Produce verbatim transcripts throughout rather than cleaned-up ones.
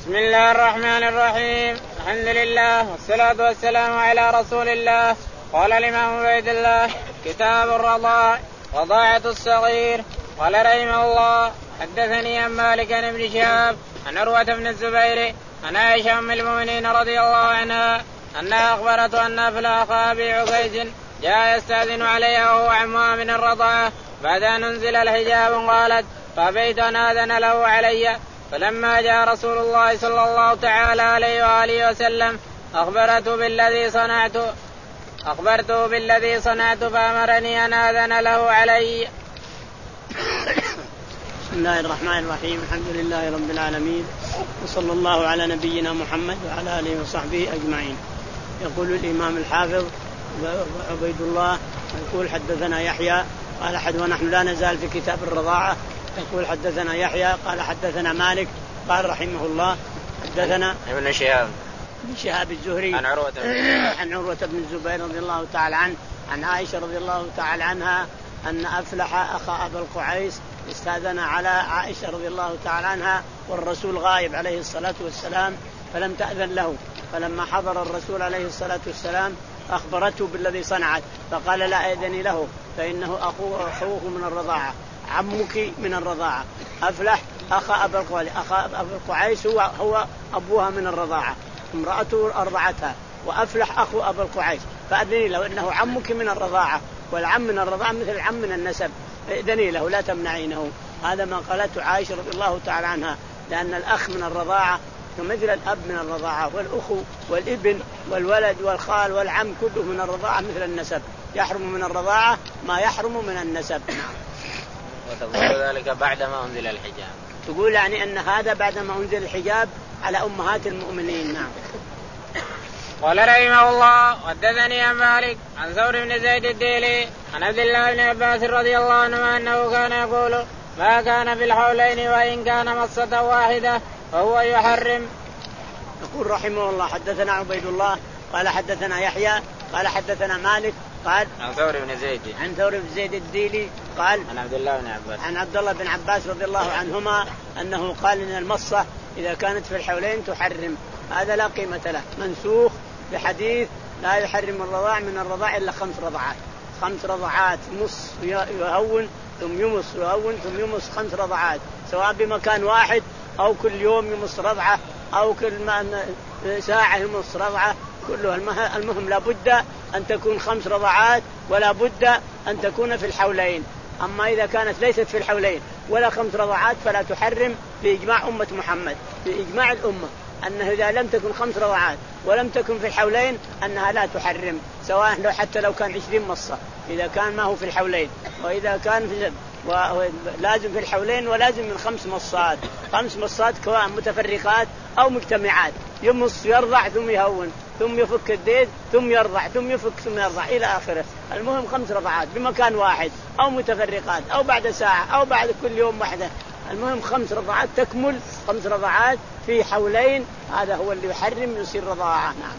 بسم الله الرحمن الرحيم. الحمد لله والصلاة والسلام على رسول الله. قال الإمام عبيد الله كتاب الرضاع رضاعة الصغير. قال رحمه الله حدثني عن مالك عن ابن شهاب عن عروة بن الزبير عن عائشة أم المؤمنين رضي الله عنها أنها أخبرته أن أفلى أخا أبي عكيز جاء يستأذن عليها وهو عمها من الرضاعة بعد أن أنزل الحجاب. قالت فأبيت أن آذن له علي، فلما جاء رسول الله صلى الله تعالى عليه وآله وسلم أخبرته بالذي صنعت أخبرته بالذي صنعت فأمرني أن آذن له علي. بسم الله الرحمن الرحيم. الحمد لله رب العالمين، وصلى الله على نبينا محمد وعلى آله وصحبه أجمعين. يقول الإمام الحافظ عبيد الله يقول حدثنا يحيى قال حد ونحن لا نزال في كتاب الرضاعة. يقول حدثنا يحيى قال حدثنا مالك قال رحمه الله حدثنا ابن شهاب ابن شهاب الزهري عن عروة عن عروة بن الزبير رضي الله تعالى عنه عن عائشة رضي الله تعالى عنها أن أفلح أخا أبا القعيس استأذن على عائشة رضي الله تعالى عنها والرسول غائب عليه الصلاة والسلام فلم تأذن له، فلما حضر الرسول عليه الصلاة والسلام أخبرته بالذي صنعت فقال لا أذني له فإنه أخوه, أخوه من الرضاعة، عمك من الرضاعة. أفلح أخا أبا القعيس، أخا أبا القعيس هو, هو أبوها من الرضاعة، امرأته أرضعتها، وأفلح أخو أبا القعيس فأذني له إنه عمك من الرضاعة، والعم من الرضاعة مثل العم من النسب، فأذني له لا تمنعينه. هذا ما قالته عائشة رضي الله تعالى عنها، لأن الأخ من الرضاعة مثل الأب من الرضاعة، والأخو والابن والولد والخال والعم كله من الرضاعة مثل النسب، يحرم من الرضاعة ما يحرم من النسب. وتقول ذلك بعدما أنزل الحجاب، تقول يعني أن هذا بعدما أنزل الحجاب على أمهات المؤمنين. نعم. قال رحمه الله حدثني عن مالك عن ثور بن زيد الديلي عن عبد الله بن عباس رضي الله عنه أنه كان يقول ما كان في الحولين وإن كان مصة واحدة فهو يحرم. يقول رحمه الله حدثنا عبيد الله قال حدثنا يحيى قال حدثنا مالك قال عن ثور بن زيد عن ثور بن زيد الديلي قال عن عبد الله بن عباس عن عبد الله بن عباس رضي الله عنهما أنه قال إن المصة إذا كانت في الحولين تحرم. هذا لا قيمة له، منسوخ بحديث لا يحرم الرضاع من الرضاع إلا خمس رضعات، خمس رضعات مص يهون ثم يمص يهون ثم يمص، خمس رضعات سواء بمكان واحد أو كل يوم يمص رضعة أو كل ساعة يمص رضعة، كلها المهم لا بد أن تكون خمس رضعات ولا بد أن تكون في الحولين. أما إذا كانت ليست في الحولين ولا خمس رضعات فلا تحرم بإجماع أمة محمد، بإجماع الأمة أنه إذا لم تكن خمس رضعات ولم تكن في الحولين أنها لا تحرم، سواء لو حتى لو كان عشرين مصة إذا كان ما هو في الحولين، وإذا كان في لازم في الحولين ولازم من خمس مصات، خمس مصات سواء متفرقات أو مجتمعات، يمص يرضع ثم يهون ثم يفك الديد ثم يرضع ثم يفك ثم يرضع إلى آخره. المهم خمس رضعات بمكان واحد أو متفرقات أو بعد ساعة أو بعد كل يوم واحدة، المهم خمس رضعات تكمل، خمس رضعات في حولين، هذا هو اللي يحرم يصير رضاعة. نعم.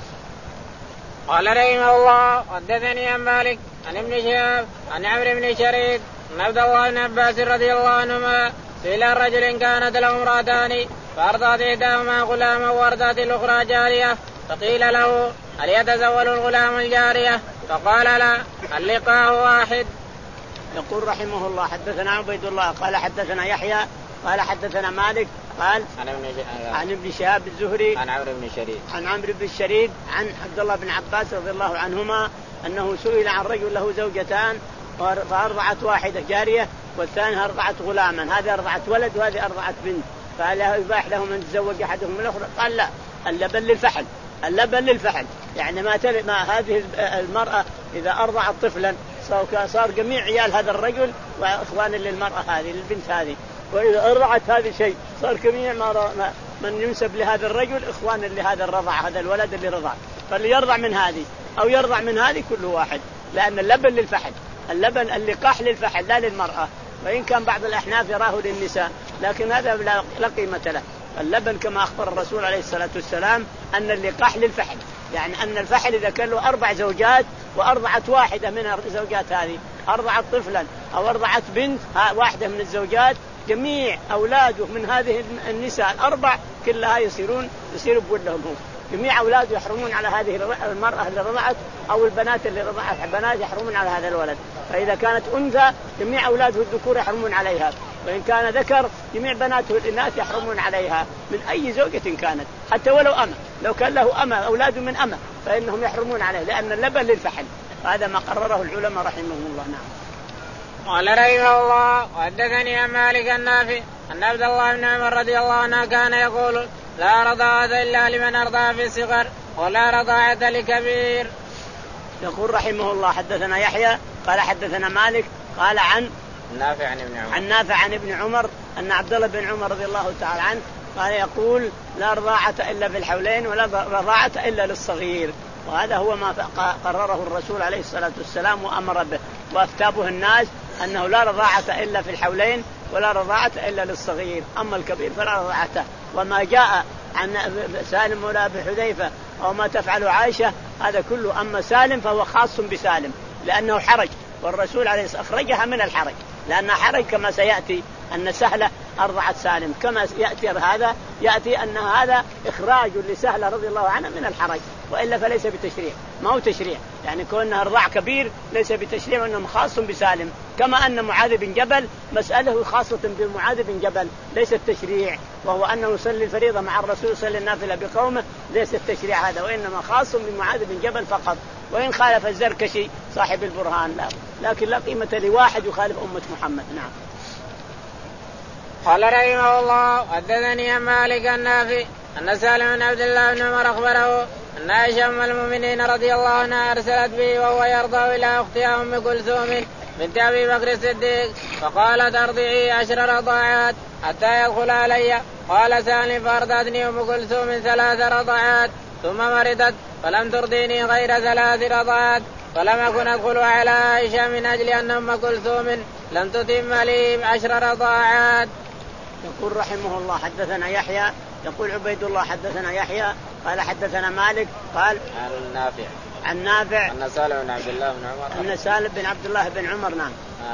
قال رحمه الله حدثني عن مالك عن ابن شهاب عن عمرو بن شريك عن عبد الله بن عباس رضي الله عنهما سئل الرجل كانت له امرأتان فأرضعت إحداهما غلاما وأرضعت الأخرى جارية، فقيل له هل يتزوج الغلام الجارية؟ فقال لا، اللقاء واحد. يقول رحمه الله حدثنا عبيد الله قال حدثنا يحيى قال حدثنا مالك قال عن ابن شهاب الزهري عن عمرو بن شريد عن عمرو بن شريد عن عبد الله بن عباس رضي الله عنهما أنه سئل عن رجل له زوجتان فأرضعت واحدة جارية والثانية أرضعت غلاما، هذه أرضعت ولد وهذه أرضعت بنت، فهل يباح لهم أن تزوج أحدهم من الأخرى؟ قال لا، اللبن للفحل، اللبن للفحل، يعني ما, تل... ما هذه المرأة إذا أرضعت طفلا صار جميع عيال هذا الرجل وإخوان للمرأة هذه للبنت هذه، وإذا أرضعت هذه شيء صار جميع ما من ينسب لهذا الرجل إخوان لهذا الرضع، هذا الولد اللي رضع، فاللي يرضع من هذه أو يرضع من هذه كل واحد، لأن اللبن للفحل، اللبن اللقاح للفحل لا للمرأة، وإن كان بعض الأحناف يراه للنساء لكن هذا لا قيمة له. اللبن كما أخبر الرسول عليه الصلاة والسلام أن اللقاح للفحل، يعني أن الفحل إذا كان له أربع زوجات وأرضعت واحدة من الزوجات هذه، أرضعت طفلا أو أرضعت بنت واحدة من الزوجات، جميع أولاده من هذه النساء الأربع كلها يصيرون يصيروا بولهم هم. جميع أولاده يحرمون على هذه المرأة اللي رضعت أو البنات اللي رضعت بنات يحرمون على هذا الولد. فإذا كانت أنثى جميع أولاده الذكور يحرمون عليها، وإن كان ذكر جميع بناته الإناث يحرمون عليها من أي زوجة كانت، حتى ولو أمة، لو كان له أمة أولاده من أمة فإنهم يحرمون عليه، لأن اللبن للفحل. هذا ما قرره العلماء رحمهم الله. نعم. قال رحمه الله وحدثني عن مالك النافع أن عبد الله بن عمر رضي الله عنه كان يقول لا رضاعة إلا لمن أرضع في الصغر ولا رضاعة لكبير. يقول رحمه الله حدثنا يحيى قال حدثنا مالك قال عن نافع عن ابن عمر عن نافع عن ابن عمر أن عبد الله بن عمر رضي الله تعالى عنه قال يقول لا رضاعة إلا في الحولين ولا رضاعة إلا للصغير. وهذا هو ما قرره الرسول عليه الصلاة والسلام وأمر به وافتابه الناس أنه لا رضاعة إلا في الحولين ولا رضاعة إلا للصغير، أما الكبير فلا رضاعته. وما جاء عن سالم ولا بحذيفة أو ما تفعل عائشة هذا كله، أما سالم فهو خاص بسالم لأنه حرج، والرسول عليه الصلاة والسلام أخرجها من الحرج لأنها حرج، كما سيأتي أن سهلة أرضعت سالم، كما يأتي هذا يأتي أن هذا إخراج لسهلة رضي الله عنها من الحرج، وإلا فليس بتشريع، ما هو تشريع يعني كونها رضاع كبير ليس بتشريع، وأنه خاص بسالم، كما أن معاذ بن جبل مسألة خاصة بمعاذ بن جبل ليس التشريع، وهو أنه يصلي الفريضة مع الرسول يصلي النافلة بقومه ليس التشريع هذا، وإنما خاص بمعاذ بن جبل فقط. وإن خالف الزركشي صاحب البرهان لا، لكن لا قيمة لواحد يخالف أمة محمد. نعم. قال رحمه الله حدثني عن مالك النافع أن سالم بن عبد الله بن عمر أخبره أن عائشة أم المؤمنين رضي الله عنها أرسلت به وهو يرضع إلى أختها أم كلثوم بنت أبي بكر الصديق فقالت أرضعي عشر رضاعات حتى يدخل علي. قال سالم فأرضعتني أم كلثوم ثلاث رضاعات ثم مرضت فلم ترضيني غير ثلاث رضاعات فلم أكن أدخل على عائشة من أجل أن أم كلثوم لم تتم لي عشر رضاعات. يقول رحمه الله حدثنا يحيى يقول عبيد الله حدثنا يحيى قال حدثنا مالك قال عن نافع عن نافع أن سالم بن عبد الله بن عمر أن سالم بن عبد الله بن عمر نعم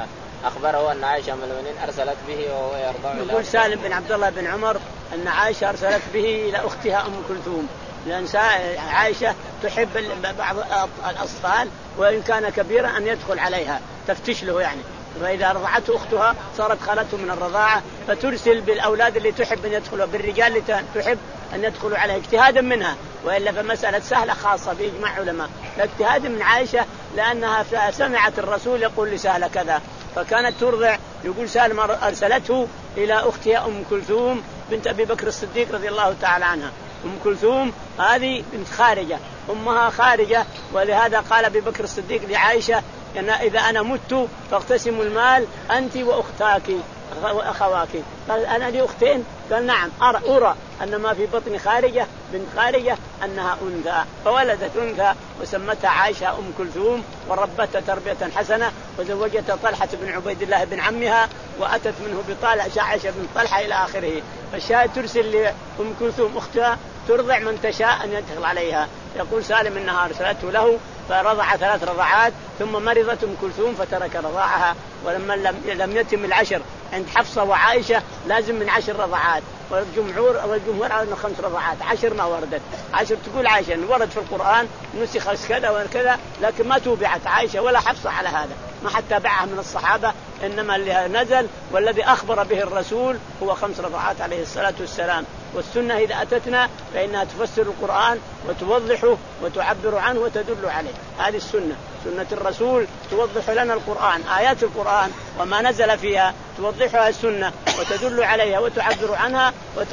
أخبره أن عائشة أم المؤمنين أرسلت به وهو يرضع. يقول سالم بن عبد الله بن عمر أن عائشة أرسلت به إلى أختها أم كلثوم، لأن عائشة تحب بعض الأطفال وإن كان كبيرا أن يدخل عليها تفتش له يعني، فإذا رضعته أختها صارت خالته من الرضاعة فترسل بالأولاد اللي تحب أن يدخلوا بالرجال اللي تحب أن يدخلوا عليها اجتهادا منها، وإلا فمسألة سهلة خاصة بإجماع علماء، لاجتهاد من عائشة لأنها سمعت الرسول يقول لسهلة كذا فكانت ترضع. يقول سالم أرسلته إلى أختها أم كلثوم بنت أبي بكر الصديق رضي الله تعالى عنها. أم كلثوم هذه بنت خارجة أمها خارجة، ولهذا قال أبي بكر الصديق لعائشة أن إذا أنا مت فاقتسموا المال أنت وأختاك وأخواك. قال أنا لي أختين؟ قال نعم أرى, أرى أن ما في بطن خارجة بنت خارجة أنها أنثى، فولدت أنثى وسمتها عائشة أم كلثوم وربتها تربية حسنة وزوجتها طلحة بن عبيد الله بن عمها وأتت منه بطالع عائشة بن طلحة إلى آخره. فالشاهد ترسل لأم كلثوم أختها ترضع من تشاء أن يدخل عليها. يقول سالم إنها أرسلته له فرضع ثلاث رضعات ثم مرضت أم كلثوم فترك رضاعها، ولما لم يتم العشر عند حفصة وعائشة لازم من عشر رضعات، والجمهور والجمهور على أنه خمس رضعات، عشر ما وردت. عشر تقول عائشة إن ورد في القرآن نسخ كذا وكذا، لكن ما توبعت عائشة ولا حفصة على هذا، ما حتى تابعها من الصحابة، إنما اللي نزل والذي أخبر به الرسول هو خمس رضعات عليه الصلاة والسلام. والسنة إذا أتتنا فإنها تفسر القرآن وتوضحه وتعبر عنه وتدل عليه، هذه السنة، سنة الرسول توضح لنا القرآن، آيات القرآن وما نزل فيها توضحها السنة وتدل عليها وتعبر عنها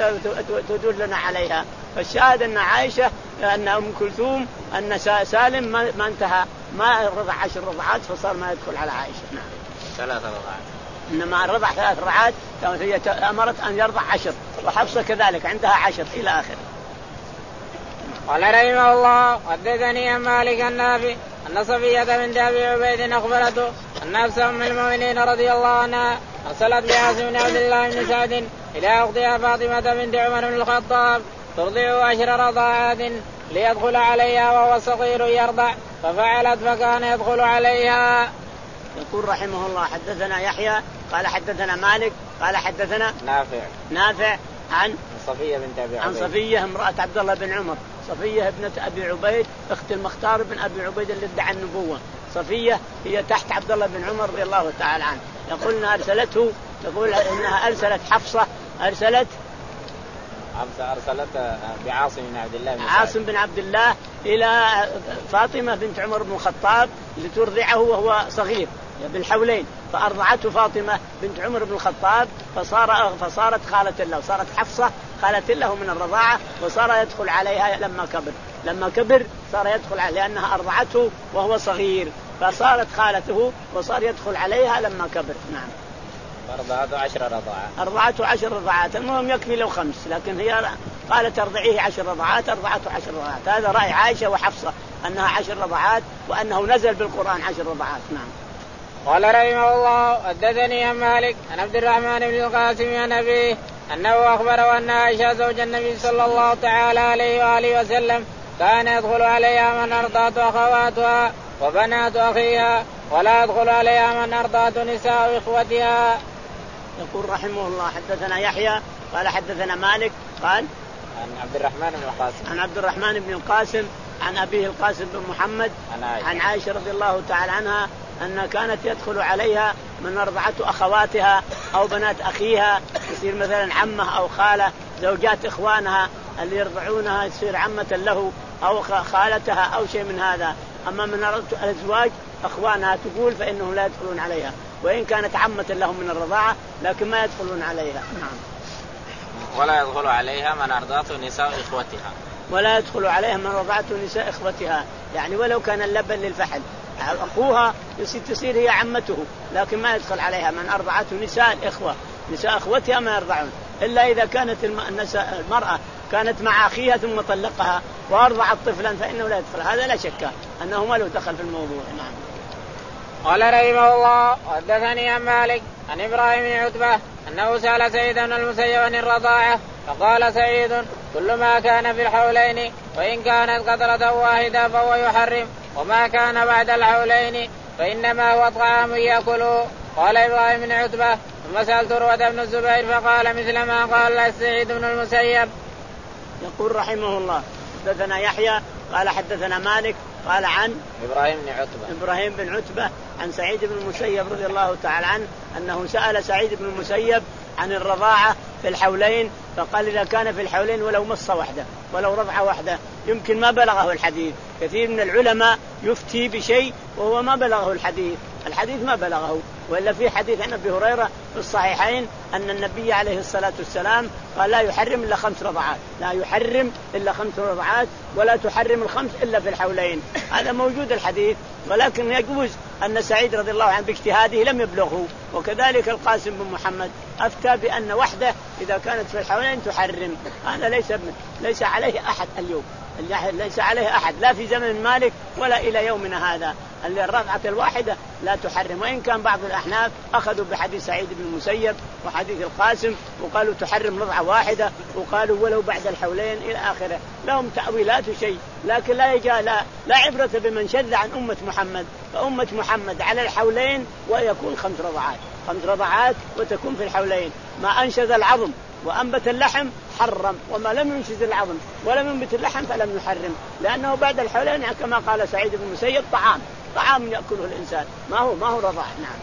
وتدلنا عليها. فالشاهد أن عائشة أن أم كلثوم أن سالم ما انتهى ما رضع عشر رضعات فصار ما يدخل على عائشة. نعم. ثلاث رضعات. إنما رضع ثلاث رضعات هي أمرت أن يرضع عشر، وحفصة كذلك عندها عشر إلى آخر. قال رحمه الله حدثني عن مالك النافع أن صفية بنت أبي عبيد أخبرته أن نفس أم المؤمنين رضي الله عنها أرسلت بعاصم بن عبد الله بن سعد إلى أختها فاطمة بنت عمر بن الخطاب ترضع عشر رضاعات ليدخل عليها وهو صغير يرضع، ففعلت فكان يدخل عليها. يقول رحمه الله حدثنا يحيى قال حدثنا مالك قال حدثنا نافع نافع عن صفية بنت أبي عبيد. عن صفية امرأة عبد الله بن عمر، صفية ابنة أبي عبيد أخت المختار بن أبي عبيد اللي ادعى النبوة. صفية هي تحت عبد الله بن عمر رضي الله تعالى عنه. يقول إنها أرسلته، تقول إنها أرسلت حفصة، أرسلت أرسلت بعاصم بن عبد الله بن عاصم بن عبد الله إلى فاطمة بنت عمر بن الخطاب لترضعه وهو صغير بالحولين، فأرضعته فاطمة بنت عمر بن الخطاب فصار فصارت خالة له، صارت حفصة خالة له من الرضاعة، وصار يدخل عليها لما كبر، لما كبر صار يدخل عليها لأنها أرضعته وهو صغير، فصارت خالته وصار يدخل عليها لما كبر. نعم. أرضعته عشر رضاعات. أرضعته عشر رضاعات، المهم يكفي لو خمس، لكن هي قالت أرضعيه عشر رضاعات، أرضعته عشر رضاعات. هذا رأي عائشة وحفصة أنها عشر رضاعات، وأنه نزل بالقرآن عشر رضاعات. نعم. قال رحمه الله حدثني عن مالك عن عبد الرحمن بن القاسم عن أبيه أنه أخبره أن عائشة زوج النبي صلى الله تعالى عليه وآله وسلم كان يدخل عليها من أرضعت أخواتها وبنات أخيها، ولا يدخل عليها من أرضعت نساء إخوتها. يقول رحمه الله حدثنا يحيى قال حدثنا مالك قال عن عبد الرحمن بن القاسم عن عبد الرحمن بن القاسم عن أبيه القاسم بن محمد عن عائشة, عن عائشة رضي الله تعالى عنها أن كانت يدخل عليها من أرضعت أخواتها أو بنات أخيها، يصير مثلا عمه أو خالة، زوجات إخوانها اللي يرضعونها تصير عمة له أو خالتها أو شيء من هذا. أما من الأزواج أخوانها تقول فإنهم لا يدخلون عليها، وإن كانت عمة لهم من الرضاعة لكن ما يدخلون عليها. نعم. ولا يدخل عليها من أرضعت نساء إخوتها، ولا يدخل عليها من رضعت نساء إخوتها، يعني ولو كان اللبن للفحل أخوها تصير هي عمته، لكن ما يدخل عليها من أرضعته نساء الإخوة، نساء إخوتها ما يرضعون، إلا إذا كانت المرأة كانت مع أخيها ثم طلقها وأرضعت طفلا فإنه لا يدخل، هذا لا شك أنه ما له دخل في الموضوع. نعم. قال رحمه الله حدثني عن مالك عن إبراهيم بن عتبة أنه سأل سعيد بن المسيب عن الرضاعة فقال سعيد كل ما كان في الحولين وإن كانت قطرة واحدة فهو يحرم، وما كان بعد الحولين فإنما هو طعام يأكله. قال إبراهيم بن عتبة ثم سألت عروة بن الزبير فقال مثل ما قال سعيد بن المسيب. يقول رحمه الله حدثنا يحيى قال حدثنا مالك قال عن إبراهيم بن عتبة إبراهيم بن عتبة عن سعيد بن المسيب رضي الله تعالى عنه أنه سأل سعيد بن المسيب عن الرضاعة في الحولين، فقال إذا كان في الحولين ولو مصة واحدة ولو رضعة واحدة يمكن ما بلغه الحديث. كثير من العلماء يفتي بشيء وهو ما بلغه الحديث، الحديث ما بلغه. وإلا في حديث عن أبي هريرة في الصحيحين أن النبي عليه الصلاة والسلام قال لا يحرم إلا خمس رضعات، لا يحرم إلا خمس رضعات ولا تحرم الخمس إلا في الحولين. هذا موجود الحديث، ولكن يجوز أن سعيد رضي الله عنه باجتهاده لم يبلغه. وكذلك القاسم بن محمد أفتى بأن وحده إذا كانت في الحولين تحرم. هذا ليس ليس عليه أحد اليوم، ليس عليه أحد لا في زمن مالك ولا إلى يومنا هذا، الرضعة الواحدة لا تحرم. وإن كان بعض الأحناف أخذوا بحديث سعيد بن المسيب وحديث القاسم وقالوا تحرم رضعة واحدة، وقالوا ولو بعد الحولين إلى آخره، لهم تأويلات شيء، لكن لا يجا لا, لا عبرة بمن شذ عن أمة محمد. فأمة محمد على الحولين ويكون خمس رضعات، خمس رضعات وتكون في الحولين. ما أنشز العظم وأنبت اللحم حرم، وما لم ينشز العظم ولم ينبت اللحم فلم يحرم، لأنه بعد الحولين كما قال سعيد بن المسيب طعام طعام يأكله الإنسان، ما هو ما هو رضاع. نعم.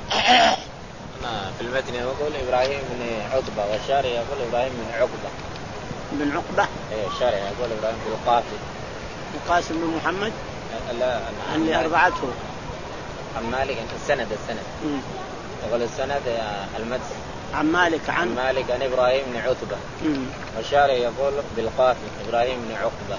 في المتن يقول إبراهيم بن عتبة والشارع يقول إبراهيم بن عقبة بن عقبة. إيه الشارع يقول إبراهيم بن القاسم. القاسم بن محمد لا اللي أربعته عن مالك السند السند م. يقول السند المتن عن مالك عن, عن مالك عن إبراهيم بن عتبة م. والشارع يقول بالقاسم إبراهيم بن عقبة.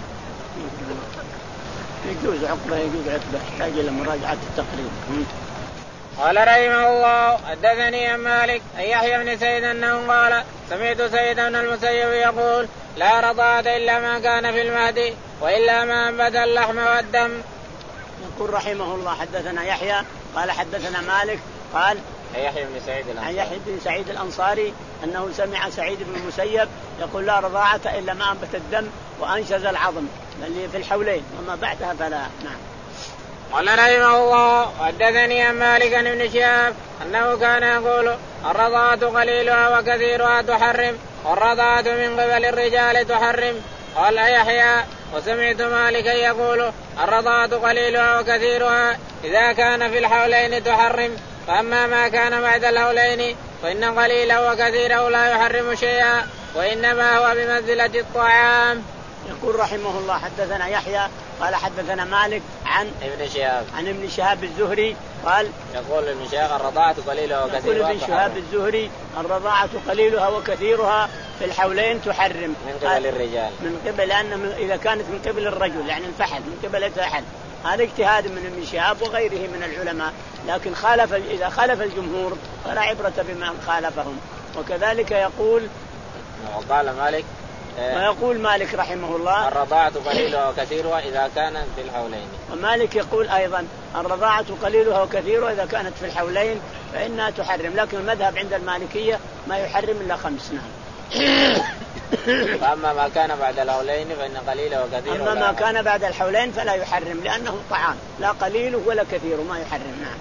يجوز عقبة يجوز عتبة، يحتاج إلى مراجعة التقريب. قال رحمه الله حدثني عن مالك أن يحيى بن سعيد أنه قال سمعت سعيد بن المسيب يقول لا رضاعة إلا ما كان في المهد وإلا ما أنبت اللحم والدم. يقول رحمه الله حدثنا يحيى قال حدثنا مالك قال يحيى بن سعيد الأنصاري يحيى بن سعيد الأنصاري أنه سمع سعيد بن المسيب يقول لا رضاعة إلا ما أنبت الدم وأنشز العظم اللي في الحولين وما بعدها فلا. نعم. قال رحمه الله حدثني عن مالك بن شهاب أنه كان يقول الرضاعة قليلها وكثيرها تحرم، والرضاعة من قبل الرجال تحرم. قال يحيى وسمعت مالكا يقول الرضاعة قليلها وكثيرها إذا كان في الحولين تحرم، فأما ما كان بعد الحولين فإن قليله وكثيره لا يحرم شيئا وإنما هو بمنزلة الطعام. يقول رحمه الله حدثنا يحيى قال حدثنا مالك عن ابن شهاب عن ابن شهاب الزهري قال يقول ابن شهاب الرضاعة قليلها وكثيرها. يقول ابن شهاب الزهري الرضاعة قليلها وكثيرها في الحولين تحرم من قبل الرجال، من قبل لأن إذا كانت من قبل الرجل يعني الفحل من قبل الفحل. هذا اجتهاد من ابن شهاب وغيره من العلماء، لكن خالف إذا خالف الجمهور فلا عبرة بمن خالفهم. وكذلك يقول وقال مالك ويقول مالك رحمه الله الرضاعة قليلها وكثيرها إذا كانت في الحولين. ومالك يقول أيضا الرضاعة قليلها وكثيرها إذا كانت في الحولين فإنها تحرم، لكن المذهب عند المالكية ما يحرم إلا خمس. نعم. فأما ما كان بعد الحولين فإن قليله وكثيره. أما ما كان بعد الحولين فلا يحرم لأنه طعام لا قليله ولا كثيره ما يحرم. نعم.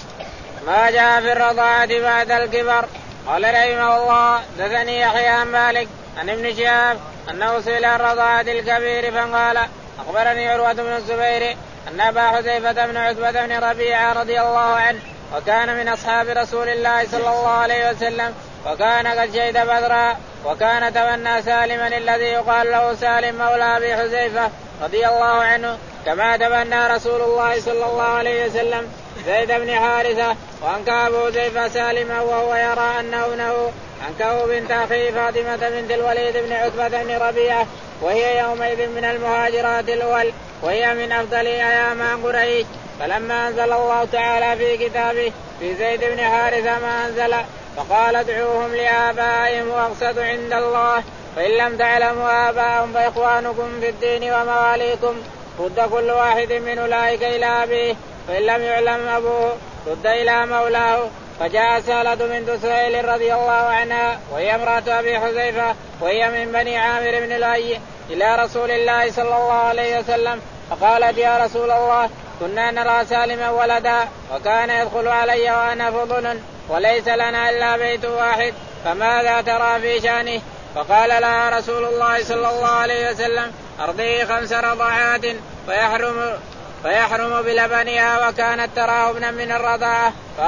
ما جاء في الرضاعة بعد الكبر. قال رحمه الله دثني يحيى عن مالك عن ابن شهاب أنه سئل عن الرضاعة الكبير فقال أخبرني عروة بن الزبير أن أبا حذيفة بن عتبة بن ربيعة رضي الله عنه وكان من أصحاب رسول الله صلى الله عليه وسلم وكان قد شهد بدرا وكان تبنى سالما الذي يقال له سالم مولى أبي حذيفة رضي الله عنه كما تبنى رسول الله صلى الله عليه وسلم زيد بن حارثة وأنكى أبو حذيفة سالما وهو يرى أنه ابنه أنكه بنت أخيه فاطمة بنت الوليد بن عتبة بن ربيعة وهي يومئذ من المهاجرات الأول وهي من أفضل أيام قريش. فلما أنزل الله تعالى في كتابه في زيد بن حارثة ما أنزل فقال ادعوهم لآبائهم وأقسط عند الله فإن لم تعلموا آباءهم فإخوانكم في الدين ومواليكم رد كل واحد من أولئك إلى أبيه فإن لم يعلم أبوه رد إلى مولاه. فجاء سهلة بنت سهيل رضي الله عنها وهي امرأة أبي حذيفة وهي من بني عامر بن لؤي إلى رسول الله صلى الله عليه وسلم فقالت يا رسول الله كنا نرى سالما ولدا وكان يدخل علي وأنا فضل وليس لنا إلا بيت واحد فماذا ترى في شأنه؟ فقال لها رسول الله صلى الله عليه وسلم أرضيه خمس رضعات فيحرم فيحرم بلبنها وكانت تراه ابنا من الرضاعة.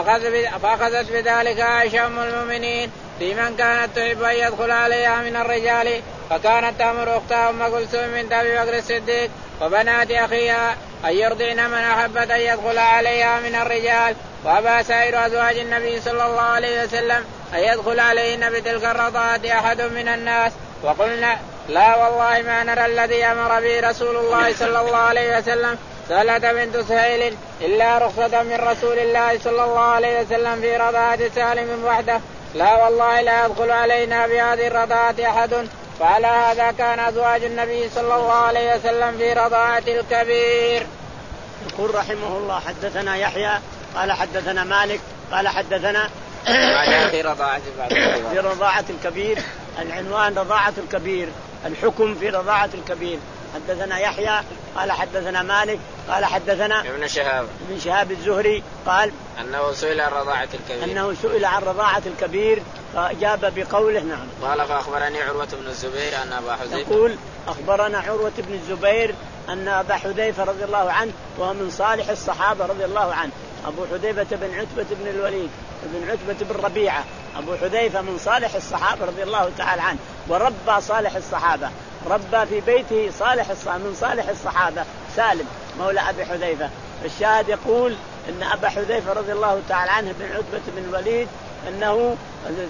فأخذت بذلك عائشة أم المؤمنين في من كانت تحب أن يدخل عليها من الرجال فكانت تأمر أختها أم كلثوم بنت أبي بكر الصديق وبنات أخيها أن يرضعن من أحبت أن يدخل عليها من الرجال. وأبى سائر أزواج النبي صلى الله عليه وسلم أن يدخل عليهن بتلك الرضاعة أحد من الناس وقلنا لا والله ما نرى الذي أمر به رسول الله صلى الله عليه وسلم سهلة بنت سهيل إلا رخصة من رسول الله صلى الله عليه وسلم في رضاعة سالم وحده لا والله لا يدخل علينا بهذه الرضاعة أحد. فعلى هذا كان أزواج النبي صلى الله عليه وسلم في رضاعة الكبير. يقول رحمه الله حدثنا يحيى قال حدثنا مالك قال حدثنا في رضاعة في رضاعة الكبير. العنوان رضاعة الكبير الحكم في رضاعة الكبير. حدثنا يحيى قال حدثنا مالك قال حدثنا ابن شهاب ابن شهاب الزهري قال أنه سئل عن رضاعة الكبير أنه سئل عن رضاعة الكبير فأجاب بقوله نعم. قال فأخبرني عروة بن الزبير أن أبا حذيفة يقول أخبرنا عروة بن الزبير أن أبا حذيفة رضي الله عنه وهو من صالح الصحابة رضي الله عنه أبو حذيفة بن عتبة بن الوليد بن عتبة بن ربيعة أبو حذيفة من صالح الصحابة رضي الله تعالى عنه وربى صالح الصحابة ربى في بيته صالح من صالح الصحابة سالم مولى أبي حذيفة. الشاهد يقول أن أبا حذيفة رضي الله تعالى عنه بن عتبة بن الوليد أنه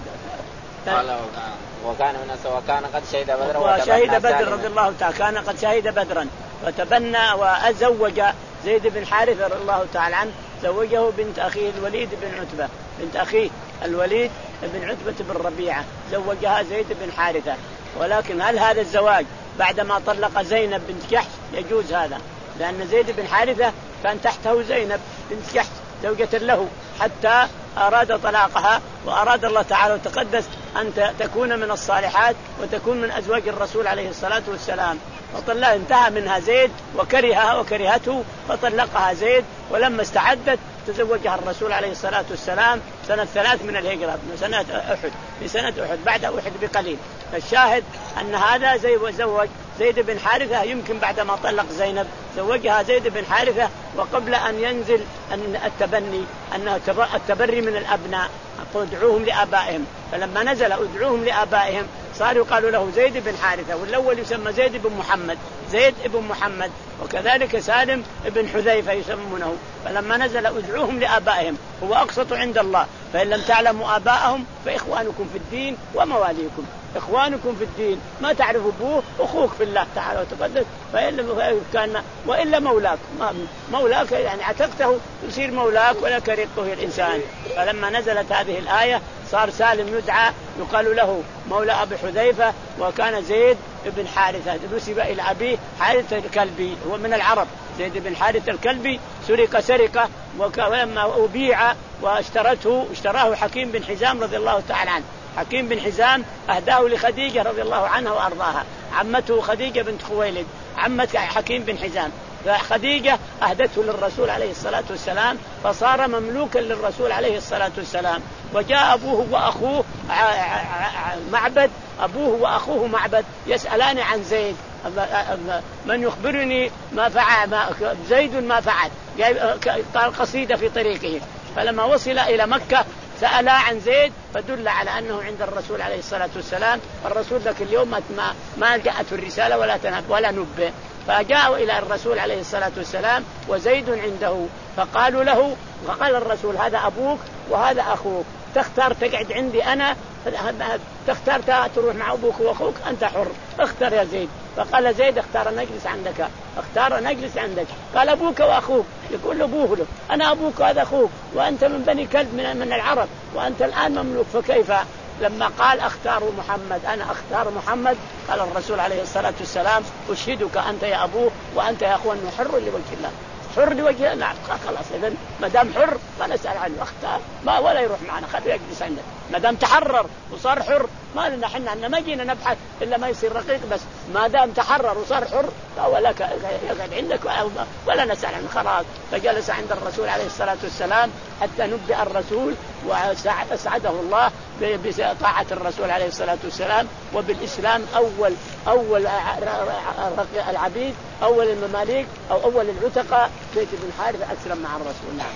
قال وكان من وكان قد شهد بدرا وشهد بدر رضي الله تعالى كان قد شهد بدرا فتبنى وأزوج زيد بن حارثة رضي الله تعالى عنه زوجه بنت أخيه الوليد بن عتبة بنت أخيه الوليد بن عتبة بن ربيعة زوجها زيد بن حارثة. ولكن هل هذا الزواج بعدما طلق زينب بنت جحش يجوز هذا؟ لأن زيد بن حارثة كان تحته زينب بنت جحش زوجة له حتى أراد طلاقها وأراد الله تعالى وتقدس أن تكون من الصالحات وتكون من أزواج الرسول عليه الصلاة والسلام. فطلق انتهى منها زيد وكرهها وكرهته فطلقها زيد ولما استعدت تزوجها الرسول عليه الصلاة والسلام سنة ثلاث من الهجرة، سنة أحد، في سنة أحد بعد أحد بقليل. الشاهد أن هذا زي وزوج زيد بن حارثة، يمكن بعدما طلق زينب زوجها زيد بن حارثة وقبل أن ينزل أن التبني أنه التبري من الأبناء، ادعوهم لآبائهم. فلما نزل ادعوهم لآبائهم صار يقال له زيد بن حارثة، والأول يسمى زيد بن محمد، زيد بن محمد، وكذلك سالم بن حذيفة يسمونه. فلما نزل ادعوهم لآبائهم هو أقسط عند الله، فإن لم تعلموا آباءهم فإخوانكم في الدين ومواليكم. إخوانكم في الدين، ما تعرف أبوه أخوك في الله تعالى وتقدس، فإلا كان وإلا مولاك، مولاك يعني عتقته يصير مولاك ولك رقه الإنسان. فلما نزلت هذه الآية صار سالم يدعى يقال له مولى أبي حذيفة، وكان زيد بن حارثة نسب إلى أبيه حارثة الكلبي، هو من العرب. زيد بن حارثة الكلبي سرق سرقة، ولما أبيع واشترته اشتراه حكيم بن حزام رضي الله تعالى عنه. حكيم بن حزام أهداه لخديجة رضي الله عنها وأرضاها، عمته خديجة بنت خويلد عمة حكيم بن حزام، فخديجة أهدته للرسول عليه الصلاة والسلام، فصار مملوكا للرسول عليه الصلاة والسلام. وجاء أبوه وأخوه معبد، أبوه وأخوه معبد يسألان عن زيد، من يخبرني ما فعل ما زيد ما فعل، قال قصيدة في طريقه. فلما وصل إلى مكة سأل عن زيد، فدل على أنه عند الرسول عليه الصلاة والسلام. الرسول ذاك اليوم ما ما جاءته الرسالة ولا تنب ولا نبه، فجاءوا إلى الرسول عليه الصلاة والسلام وزيد عنده، فقالوا له، وقال الرسول هذا أبوك وهذا أخوك، تختار تقعد عندي أنا، تختار تروح مع أبوك وأخوك، أنت حر، اختار يا زيد. فقال زيد اختار نجلس عندك، اختار نجلس عندك. قال أبوك وأخوك، يقول أبوه له أنا أبوك وهذا أخوك، وأنت من بني كلب من, من العرب، وأنت الآن مملوك، فكيف؟ لما قال اختاروا محمد، أنا اختار محمد، قال الرسول عليه الصلاة والسلام أشهدك أنت يا أبوه وأنت يا أخوان حر لوجه الله، حر لوجه الله. خلاص إذن ما دام حر ما نسأل عنه، اختار ما ولا يروح معنا، خليه يجلس عندنا. ما دام تحرر وصار حر ما لنا حنا أن ما جينا نبحث إلا ما يصير رقيق، بس ما دام تحرر وصار حر فهو لك يقعد عندك ولا نسأل عنه، خلاص. فجلس عند الرسول عليه الصلاة والسلام حتى نبئ الرسول وأسعده الله بطاعة الرسول عليه الصلاة والسلام وبالإسلام. أول أول العبيد، أول المماليك أو أول العتقاء زيد بن حارثة أسلم مع الرسول. نعم.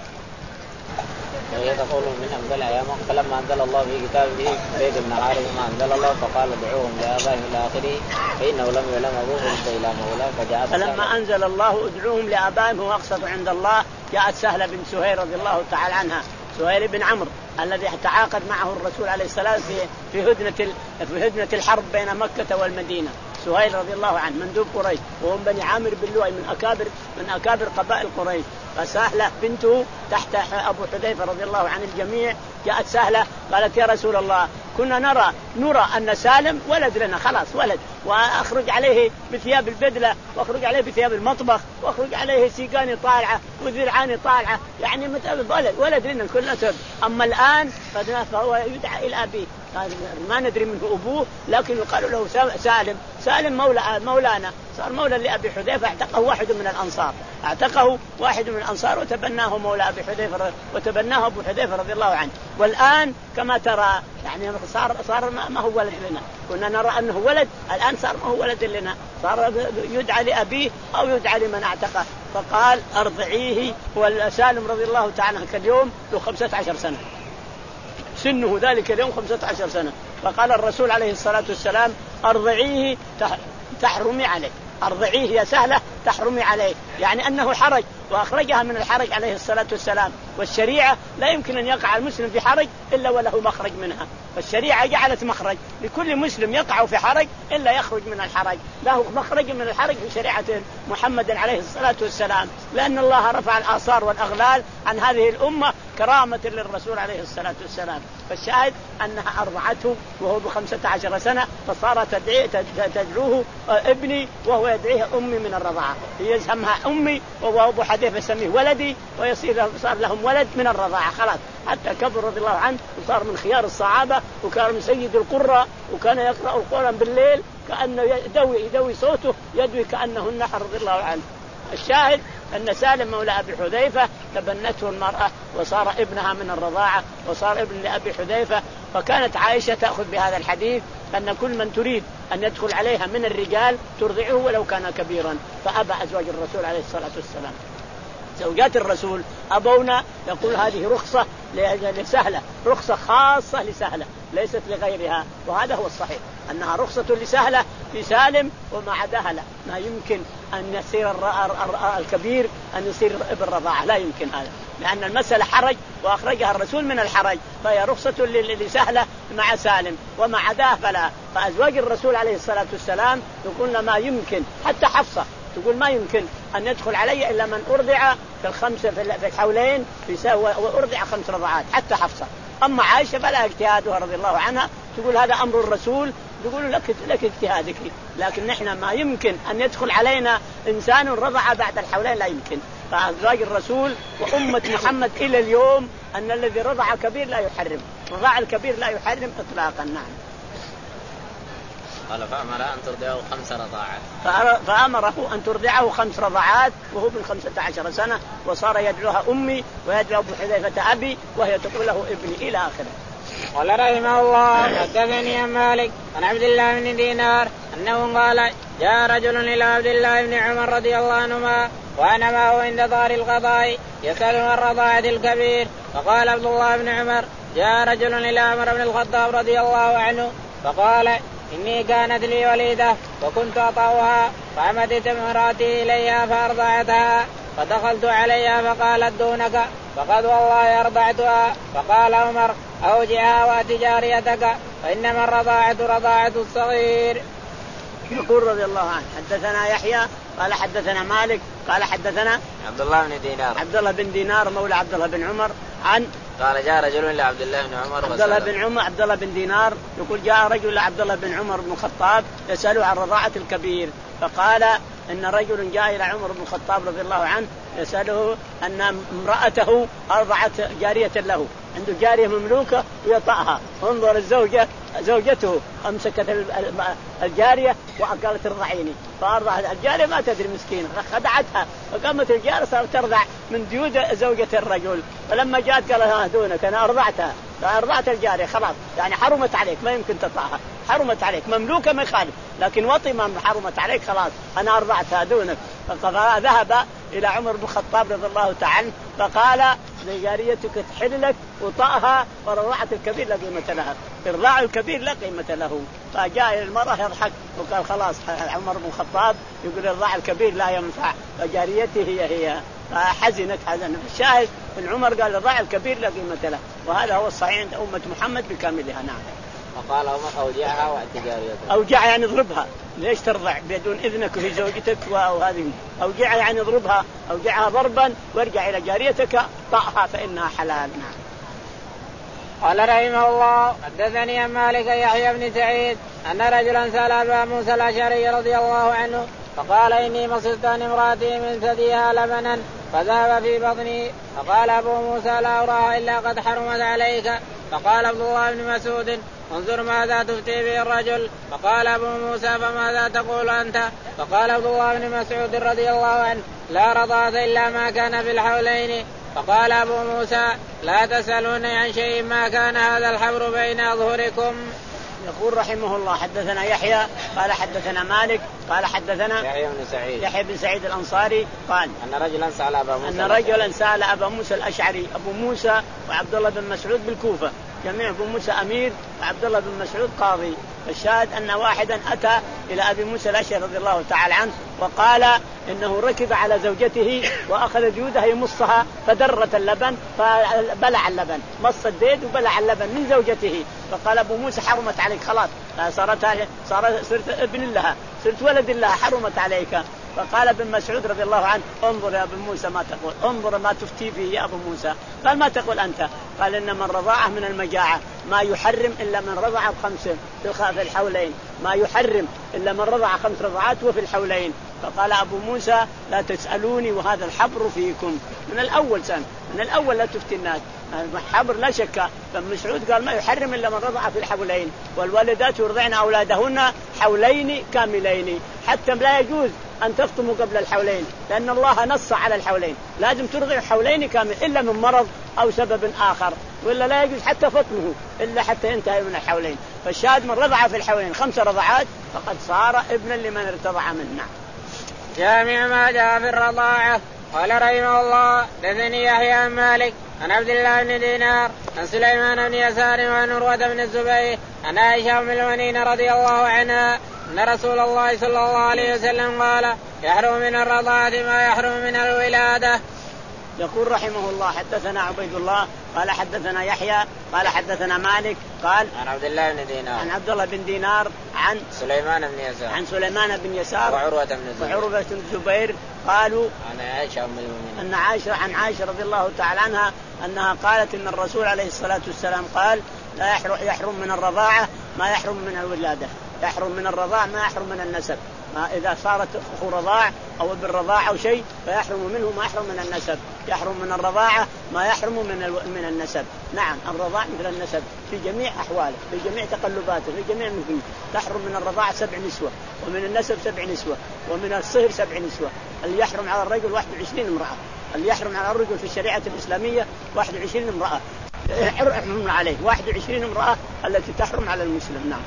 يقول من أنزل أيام فلما أنزل الله في كتابه زيد بن حارثة ما أنزل الله فقال ادعوهم لآبائهم إلى آخره فإنه لم يعلم أبوهم إلا مولاه. فجاءت فلما أنزل الله ادعوهم لآبائهم هو أقسط عند الله، جاءت سهلة بن سهيل رضي الله تعالى عنها، سهيل بن عمرو الذي تعاقد معه الرسول عليه السلام في في هدنة في هدنة الحرب بين مكة والمدينة. سهيل رضي الله عنه مندوب قريش، وهم بني عامر بن لؤي من أكابر من أكابر قبائل قريش. فسهلة بنته تحت أبو حذيفة رضي الله عن الجميع، جاءت سهلة قالت يا رسول الله كنا نرى نرى أن سالم ولد لنا، خلاص ولد، وأخرج عليه بثياب البدلة وأخرج عليه بثياب المطبخ وأخرج عليه سيقاني طالعة وذرعاني طالعة، يعني ولد ولد لنا كلنا سب. أما الآن فهو يدعى إلى أبيه، ما ندري منه أبوه، لكن يقال له سالم. سالم مولى مولانا، صار مولى لأبي حذيفة، اعتقه واحد من الأنصار، اعتقه واحد من الأنصار وتبناه مولى أبي حذيفة وتبناه أبو حذيفة رضي الله عنه. والآن كما ترى يعني صار صار ما هو ولد لنا، كنا نرى أنه ولد، الآن صار ما هو ولد لنا، صار يدعى لأبيه أو يدعى لمن اعتقه. فقال أرضعيه. والسالم رضي الله تعالى كاليوم له خمسة عشر سنة، سنه ذلك اليوم خمسة عشر سنة. فقال الرسول عليه الصلاة والسلام أرضعيه تحرمي عليه، أرضعيه يا سهلة تحرمي عليه، يعني أنه حرج، وأخرجها من الحرج عليه الصلاة والسلام. والشريعة لا يمكن أن يقع المسلم في حرج إلا وله مخرج منها، فالشريعة جعلت مخرج لكل مسلم يقع في حرج إلا يخرج من الحرج، له مخرج من الحرج في شريعة محمد عليه الصلاة والسلام، لأن الله رفع الآثار والأغلال عن هذه الأمة كرامة للرسول عليه الصلاة والسلام. فالشاهد أنها أرضعته وهو بخمسة عشر سنة، فصارت تدعوه ابني وهو يدعيه أمي من الرضاعة، هي يسمها أمي وهو أبو حذيفة يسميه ولدي، ويصير صار لهم ولد من الرضاعة خلاص، حتى كبر رضي الله عنه وصار من خيار الصحابة، وكان من سيد القراء، وكان يقرأ القرآن بالليل كأنه يدوي يدوي صوته يدوي كأنه النحر رضي الله عنه. الشاهد أن سالم مولى أبي حذيفة تبنته المرأة وصار ابنها من الرضاعة وصار ابن لأبي حذيفة. فكانت عائشة تأخذ بهذا الحديث أن كل من تريد أن يدخل عليها من الرجال ترضعه ولو كان كبيرا، فأبى أزواج الرسول عليه الصلاة والسلام. زوجات الرسول أبونا، يقول هذه رخصة لسهلة، رخصة خاصة لسهلة ليست لغيرها، وهذا هو الصحيح أنها رخصة لسهلة في سالم وما عداها لا، ما يمكن أن يصير الكبير أن يصير ابن رضاعة، لا يمكن هذا، لأن المسألة حرج وأخرجها الرسول من الحرج، فهي رخصة لسهلة مع سالم وما عداه فلا. فأزواج الرسول عليه الصلاة والسلام يقولن ما يمكن، حتى حفصة تقول ما يمكن أن يدخل علي إلا من أرضع في الخمسة في الحولين وأرضع خمس رضعات، حتى حفصة. أما عائشة فلا اجتهادها رضي الله عنها، تقول هذا أمر الرسول، تقول لك لك اجتهادك، لكن نحن ما يمكن أن يدخل علينا إنسان رضع بعد الحولين، لا يمكن. فأزواج الرسول وأمة محمد إلى اليوم أن الذي رضع كبير لا يحرم، رضاع الكبير لا يحرم إطلاقا. نعم. قال فأمر أن ترضعه خمس رضاعات، فأمره أن ترضعه خمس رضاعات وهو من خمسة عشر سنة، وصار يدعوها أمي ويدعو أبو حذيفة أبي، وهي تقول له ابني إلى آخره. قال رحمه الله حدثني عن مالك عن عبد الله بن دينار أنه قال جاء رجل إلى عبد الله بن عمر رضي الله عنهما وأنا معه عند دار القضاء يسأله عن رضاعة الكبير، فقال عبد الله بن عمر جاء رجل إلى عمر بن الخطاب رضي الله عنه فقال إني كانت لي وليدة وكنت أطأها فأمدت امرأتي إليها فأرضعتها، فدخلت عليها فقالت دونك، فقد والله أرضعتها. فقال عمر أوجعها وأت جاريتك فإنما الرضاعة رضاعة الصغير. يقول رضي الله عنه حدثنا يحيى قال حدثنا مالك قال حدثنا عبد الله بن دينار عبد الله بن دينار مولى عبد الله بن عمر عن قال جاء رجل إلى عبد الله بن عمر عبد الله بن عمر عبد الله بن دينار يقول جاء رجل لعبد الله بن عمر بن الخطاب يسأله عن رضاعة الكبير، فقال إن رجل جاء إلى عمر بن الخطاب رضي الله عنه يسأله أن امرأته أرضعت جارية له، عنده جارية مملوكة ويطأها، انظر الزوجة زوجته أمسكت الجارية وقالت ارضعيني، فأرضعت الجارية ما تدري مسكينة خدعتها، فقامت الجارية صارت ترضع من ديود زوجة الرجل، فلما جاءت قال ها دونك أنا أرضعتها، فأرضعت الجارية خلاص يعني حرمت عليك ما يمكن تطأها، حرمت عليك مملوكة ما يخالف، لكن وطي ما حرمت عليك خلاص أنا أرضعتها دونك. فذهب إلى عمر بن الخطاب رضي الله تعالى فقال جاريتك تحل لك وطأها ورضعت الكبير لا قيمة لها، إرضاع الكبير لا قيمة له. فجاء إلى المرأة يضحك وقال خلاص عمر بن الخطاب يقول إرضاع الكبير لا ينفع فجاريتي هي هي، فحزنت حزنا. الشاهد ان عمر قال إرضاع الكبير لا قيمة له، وهذا هو الصحيح عند أمة محمد بكاملها. نعم. وقال عمر أوجعها وأت جاريتها، أوجعها يعني اضربها، ليش ترضع بدون إذنك وهي زوجتك، وهذه أوجعها يعني اضربها، أوجعها ضربا وارجع إلى جاريتك طأها فإنها حلال. نعم. قال رحمه الله حدثني عن مالك يحيى بن سعيد أن رجلا سأل أبا موسى الأشعري رضي الله عنه فقال إني مصرت عن امرأتي من ثديها لبنا فذهب في بطني، فقال أبو موسى لا أراها إلا قد حرمت عليك. فقال عبد الله بن مسعود انظر ماذا تفتي به الرجل. فقال أبو موسى فماذا تقول أنت؟ فقال عبد الله بن مسعود رضي الله عنه لا رضاعة إلا ما كان في الحولين. فقال أبو موسى لا تسألوني عن شيء ما كان هذا الحبر بين أظهركم. يقول رحمه الله حدثنا يحيى قال حدثنا مالك قال حدثنا يحيى بن سعيد يحيى بن سعيد الأنصاري قال أن رجلا سأل أبا موسى أن رجلا سأل أبا موسى الأشعري، أبو موسى وعبد الله بن مسعود بالكوفة جميع، أبو موسى أمير وعبد الله بن مسعود قاضي. الشاهد أن واحدا أتى إلى أبي موسى الأشعري رضي الله تعالى عنه وقال إنه ركب على زوجته وأخذ جودها يمصها فدرت اللبن فبلع اللبن، مص الديد وبلع اللبن من زوجته. فقال أبو موسى حرمت عليك خلاص، صارت صارت صرت ابن لها، صرت ولد لها، حرمت عليك. فقال ابن مسعود رضي الله عنه انظر يا ابن موسى ما تقول، انظر ما تفتي به يا ابو موسى. قال ما تقول انت؟ قال ان من رضاعه من المجاعه ما يحرم الا من رضع بخمس في الحولين، ما يحرم الا من رضع خمس رضعات وفي الحولين. فقال ابو موسى لا تسالوني وهذا الحبر فيكم من الاول سنه، من الاول لا تفتي الناس، الحبر لا شك. فابن مسعود قال ما يحرم الا من رضع في الحولين، والوالدات يرضعن اولادهن حولين كاملين، حتى لا يجوز أن تفطموا قبل الحولين، لأن الله نص على الحولين، لازم ترضع حولين كامل إلا من مرض أو سبب آخر، ولا لا يجوز حتى فطمه إلا حتى ينتهي من الحولين. فالشاهد من رضع في الحولين خمس رضعات فقد صار ابنا لمن ارتضع منه. جامع ما جاء في الرضاعة. قال رحمه الله حدثني يحيى عن مالك عن عبد الله بن دينار عن سليمان بن يسار وعن عروة بن الزبير عن عائشة أم المؤمنين رضي الله عنها أن رسول الله صلى الله عليه وسلم قال يحرم من الرضاعة ما يحرم من الولادة. يقول رحمه الله حدثنا عبيد الله قال حدثنا يحيى قال حدثنا مالك قال عن عبد الله بن دينار عن عبد الله بن دينار عن سليمان بن يسار عن سليمان بن يسار وعروة بن الزبير وعروة بن الزبير قالوا عن عائشة أم المؤمنين أن عائشة عن عائشة رضي الله تعالى عنها أنها قالت إن الرسول عليه الصلاة والسلام قال لا يحرم من الرضاعة ما يحرم من الولادة، يحرم من الرضاع ما يحرم من النسب، ما إذا صارت أخو رضاع أو بالرضاع أو شيء فيحرم منه ما يحرم من النسب، يحرم من الرضاعة ما يحرم من من النسب. نعم الرضاع مثل النسب في جميع أحواله في جميع تقلباته في جميع مفيد. تحرم من الرضاعة سبع نسوة ومن النسب سبع نسوة ومن الصهر سبع نسوة. اللي يحرم على الرجل واحد وعشرين امرأة، اللي يحرم على الرجل في الشريعة الإسلامية واحد وعشرين امرأة يحرم عليه واحد وعشرين امرأة التي تحرم على المسلم. نعم.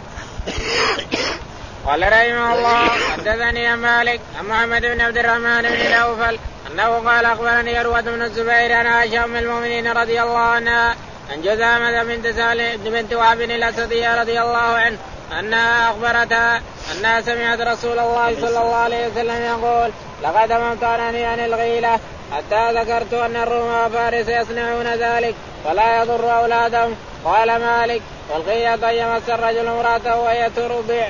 قال رحمه الله حدثني مالك عن محمد بن عبد الرحمن بن نوفل أنه قال أخبرني عروة بن الزبير عن عائشة أم المؤمنين رضي الله عنها عن جذامة بنت سالم بنت وهب الأسدية رضي الله عنه أنها أخبرتها أنها سمعت رسول الله صلى الله عليه وسلم يقول لقد أمرتني عن الغيلة حتى ذكرت أن الروم وفارس يصنعون ذلك فلا يضر أولادهم. قال مالك والغيلة يمس الرجل امرأته وهي ترضع.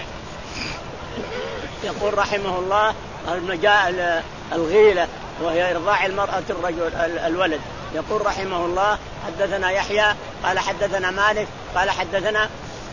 يقول رحمه الله جاء الغيلة وهي إرضاع المرأة الرجل الولد. يقول رحمه الله حدثنا يحيى قال حدثنا مالك قال حدثنا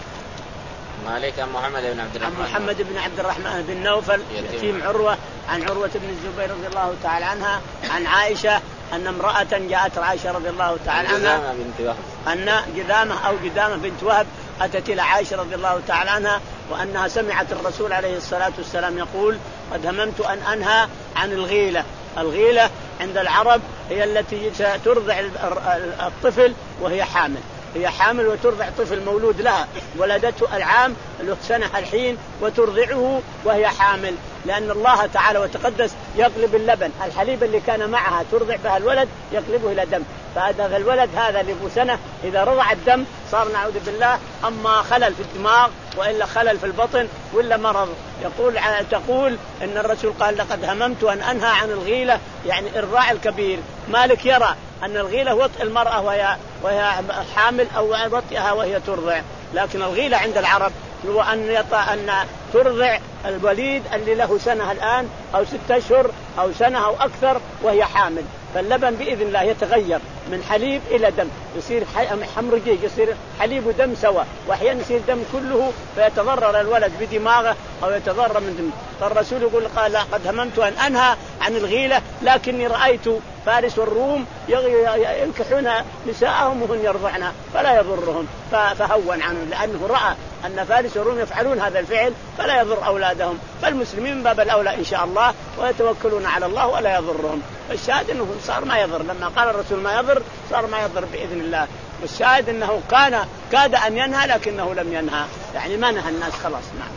مالك عن محمد بن عبد الرحمن عن محمد بن عبد الرحمن بن نوفل يتيم عروة عن عروة بن الزبير رضي الله تعالى عنها عن عائشة أن امرأة جاءت عائشة رضي الله تعالى عنها أن جذامة أو جذامة بنت وهب أتت إلى عائشة رضي الله تعالى عنها وأنها سمعت الرسول عليه الصلاة والسلام يقول قد هممت أن أنهى عن الغيلة. الغيلة عند العرب هي التي ترضع الطفل وهي حامل، هي حامل وترضع طفل مولود لها ولدته العام له سنة الحين وترضعه وهي حامل، لأن الله تعالى وتقدس يقلب اللبن الحليب اللي كان معها ترضع بها الولد يقلبه إلى دم، فهذا الولد هذا اللي له سنة إذا رضع الدم صار نعوذ بالله أما خلل في الدماغ وإلا خلل في البطن ولا مرض. يقول تقول إن الرسول قال لقد هممت أن أنهى عن الغيلة يعني إرضاع الكبير. مالك يرى أن الغيلة وطئ المرأة وهي, وهي حامل أو وطئها وهي ترضع، لكن الغيلة عند العرب هو أن يطأ أن ترضع الوليد اللي له سنة الآن أو ستة أشهر أو سنة أو أكثر وهي حامل، فاللبن بإذن الله يتغير من حليب إلى دم يصير حمرجي يصير حليب ودم سوا، وأحيانا يصير دم كله فيتضرر الولد بدماغه أو يتضرر من دم. فالرسول يقول قال قد هممت أن أنهى عن الغيلة لكني رأيت فارس والروم ينكحون نساءهم وهن يرضعن فلا يضرهم فهون عنهم، لأنه رأى أن فارس والروم يفعلون هذا الفعل فلا يضر أولادهم، فالمسلمين باب الأولى إن شاء الله ويتوكلون على الله ولا يضرهم. الشاهد أنه صار ما يضر، لما قال الرسول ما يضر صار ما يضر بإذن الله. والشاهد أنه كان كاد أن ينهى لكنه لم ينهى، يعني ما نهى الناس خلاص. نعم.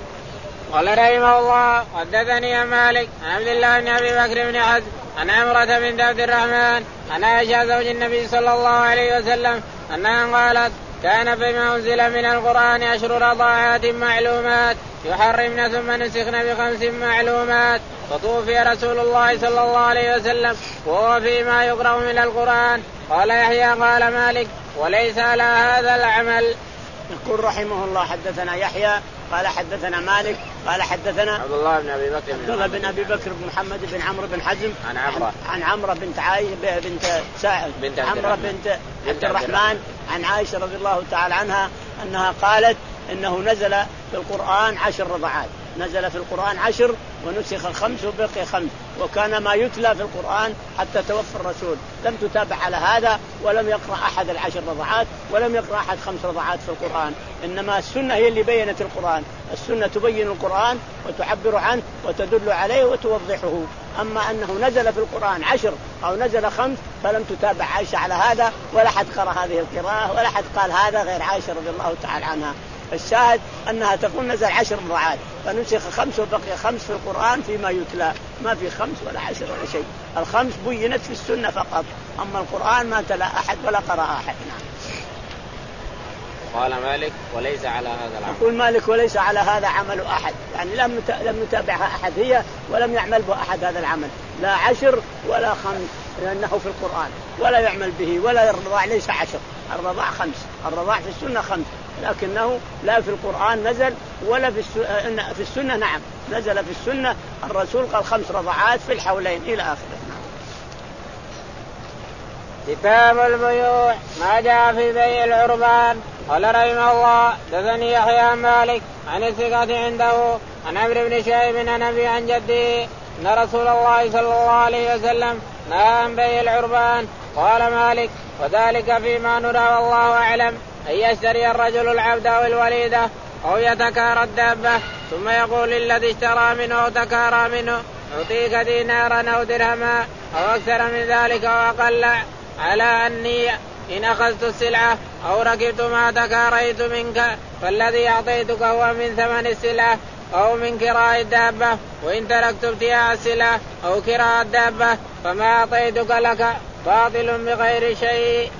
قال رحمه الله حدثني مالك عن عبد الله بن أبي بكر بن حزم عن عمرة بنت عبد الرحمن عن عائشة زوج النبي صلى الله عليه وسلم أنها قالت كان فيما أنزل من القرآن عشر رضاعات معلومات يحرمن ثم نسخن بخمس معلومات، فطوفي رسول الله صلى الله عليه وسلم وهو فيما يقرأ من القرآن. قال يحيى قال مالك وليس على هذا العمل. يقول رحمه الله حدثنا يحيى قال حدثنا مالك قال حدثنا عبد الله بن أبي بكر عبد الله بن أبي بكر بن محمد بن عمرو بن حزم عن عمرة عن عمرة بنت عائشة بنت سائل بنت عمرة بنت عبد الرحمن عن عائشة رضي الله تعالى عنها أنها قالت إنه نزل في القرآن عشر رضعات، نزل في القرآن عشر ونسخ الخمس وبقي خمس، وكان ما يتلى في القرآن حتى توفى الرسول لم تتابع على هذا، ولم يقرأ أحد العشر رضعات ولم يقرأ أحد خمس رضعات في القرآن، إنما السنة هي اللي بينت القرآن. السنة تبين القرآن وتعبر عنه وتدل عليه وتوضحه. أما أنه نزل في القرآن عشر أو نزل خمس فلم تتابع عائشة على هذا، ولا حد قرأ هذه القراءة، ولا حد قال هذا غير عائشة رضي الله تعالى عنها. الشاهد أنها تقول نزل عشر رضعات فنسخ خمس وبقي خمس في القرآن فيما يتلى، ما في خمس ولا عشر ولا شيء. الخمس بينت في السنة فقط، أما القرآن ما تلا أحد ولا قرأ أحد. قال مالك وليس على هذا العمل. يقول مالك وليس على هذا عمل أحد، يعني لم لم يتابعها أحد هي ولم يعمل به أحد هذا العمل، لا عشر ولا خمس لأنه في القرآن ولا يعمل به، ولا الرضاع ليس عشر، الرضاع خمس، الرضاع في السنة خمس، لكنه لا في القرآن نزل ولا في السنة. في السنة نعم نزل في السنة، الرسول قال خمس رضعات في الحولين إلى آخره. كتاب البيوع ما جاء في بيع العربان. قال رحمه الله دثني يحيى مالك عن الثقة عنده عن عمرو بن شعيب عن أبي عن جده أن رسول الله صلى الله عليه وسلم نهى عن بيع العربان. قال مالك وذلك فيما نرى والله أعلم أن يشتري الرجل العبد أو الوليدة أو يتكارى الدابة ثم يقول للذي اشترى منه أو تكارى منه أعطيك دينارا أو درهما أو أكثر من ذلك أو أقل، على أني إن أخذت السلعة أو ركبت ما تكاريت منك فالذي أعطيتك هو من ثمن السلعة أو من كراء الدابة، وإن تركت ابتياع السلعة أو كراء الدابة فما أعطيتك لك باطل بغير شيء.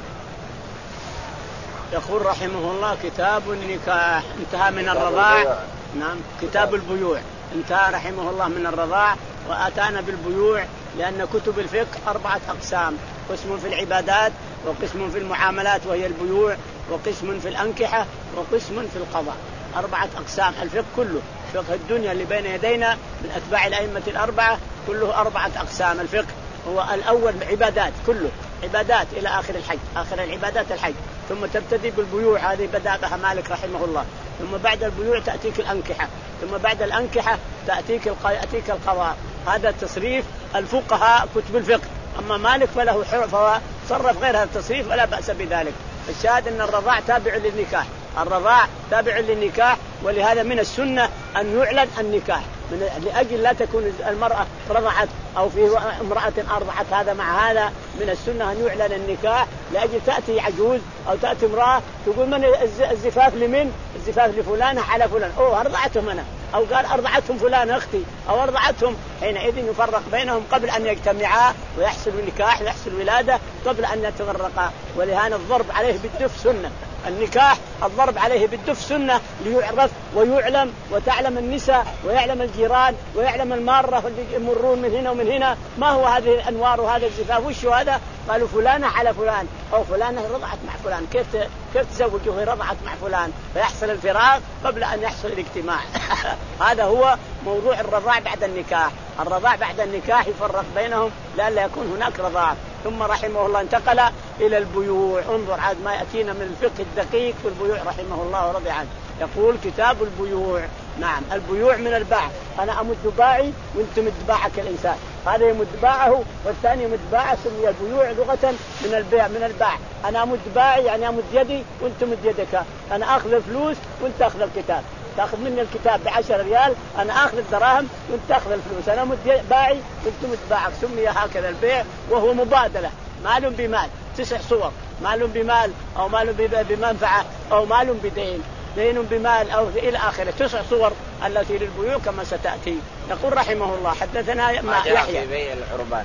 يقول رحمه الله كتاب النكاح انتهى من الرضاع. نعم كتاب البيوع انتهى رحمه الله من الرضاع وأتانا بالبيوع، لأن كتب الفقه أربعة أقسام: قسم في العبادات، وقسم في المعاملات وهي البيوع، وقسم في الأنكحة، وقسم في القضاء. أربعة أقسام الفقه كله، فقه الدنيا اللي بين يدينا من أتباع الأئمة الأربعة كله أربعة أقسام. الفقه هو الأول عبادات، كله عبادات إلى آخر الحج، آخر العبادات الحج، ثم تبتدي بالبيوع هذه بدأ بها مالك رحمه الله، ثم بعد البيوع تأتيك الأنكحة، ثم بعد الأنكحة تأتيك تأتيك القضاء. هذا تصريف الفقهاء كتب الفقه. أما مالك فله حر فهو صرف غير هذا التصريف ولا بأس بذلك. الشاهد أن الرضاع تابع للنكاح، الرضاع تابع للنكاح، ولهذا من السنة أن يعلن النكاح من لأجل لا تكون المرأة رضعت أو في امرأة أرضعت هذا مع هذا. من السنة أن يعلن النكاح لأجل تأتي عجوز أو تأتي امرأة تقول من الزفاف لمن؟ الزفاف لفلانة على فلان، أوه أرضعتهم أنا، أو قال أرضعتهم فلان أختي أو أرضعتهم، حينئذ يفرق بينهم قبل أن يجتمعا ويحصل النكاح ويحصل ولادة قبل أن يتفرقا. ولهذا الضرب عليه بالدف سنة، النكاح الضرب عليه بالدف سنة ليعرف ويعلم وتعلم النساء ويعلم الجيران ويعلم المارة اللي يمرون من هنا ومن هنا ما هو هذه الأنوار وهذا الزفاف وش هذا. قالوا فلانة على فلان أو فلانة رضعت مع فلان، كيف كيف تزوجه وهي رضعت مع فلان، فيحصل الفراق قبل أن يحصل الاجتماع. هذا هو موضوع الرضاع بعد النكاح. الرضاع بعد النكاح يفرق بينهم لئلا يكون هناك رضاع. ثم رحمه الله انتقل إلى البيوع. انظر عاد ما يأتينا من الفقه الدقيق في البيوع رحمه الله ورضي عنه. يقول كتاب البيوع. نعم البيوع من الباع، أنا أمد باعي وانت مد باعك الإنسان، هذا يمد باعه والثاني يمد باعه، سمي البيوع لغة من البيع من الباع. أنا أمد باعي يعني أمد يدي وانت مد يدك، أنا أخذ الفلوس وانت أخذ الكتاب، تأخذ مني الكتاب بعشر ريال أنا أخذ الدراهم وانت تأخذ الفلوس، أنا مد باعي وانت مد باعك، سمي هكذا البيع وهو مبادلة، مال بمال، تسع صور، مال بمال أو مال بمنفعة أو مال بدين، دين بمال أو إلى آخره، تسع صور التي للبيوع كما ستأتي. يقول رحمه الله حدثنا يحيى في بيع العربان.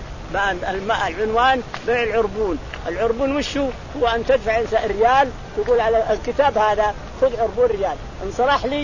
العنوان بيع العربون. العربون وشو؟ هو أن تدفع ريال تقول على الكتاب هذا خذ عربون ريال، إن صلح لي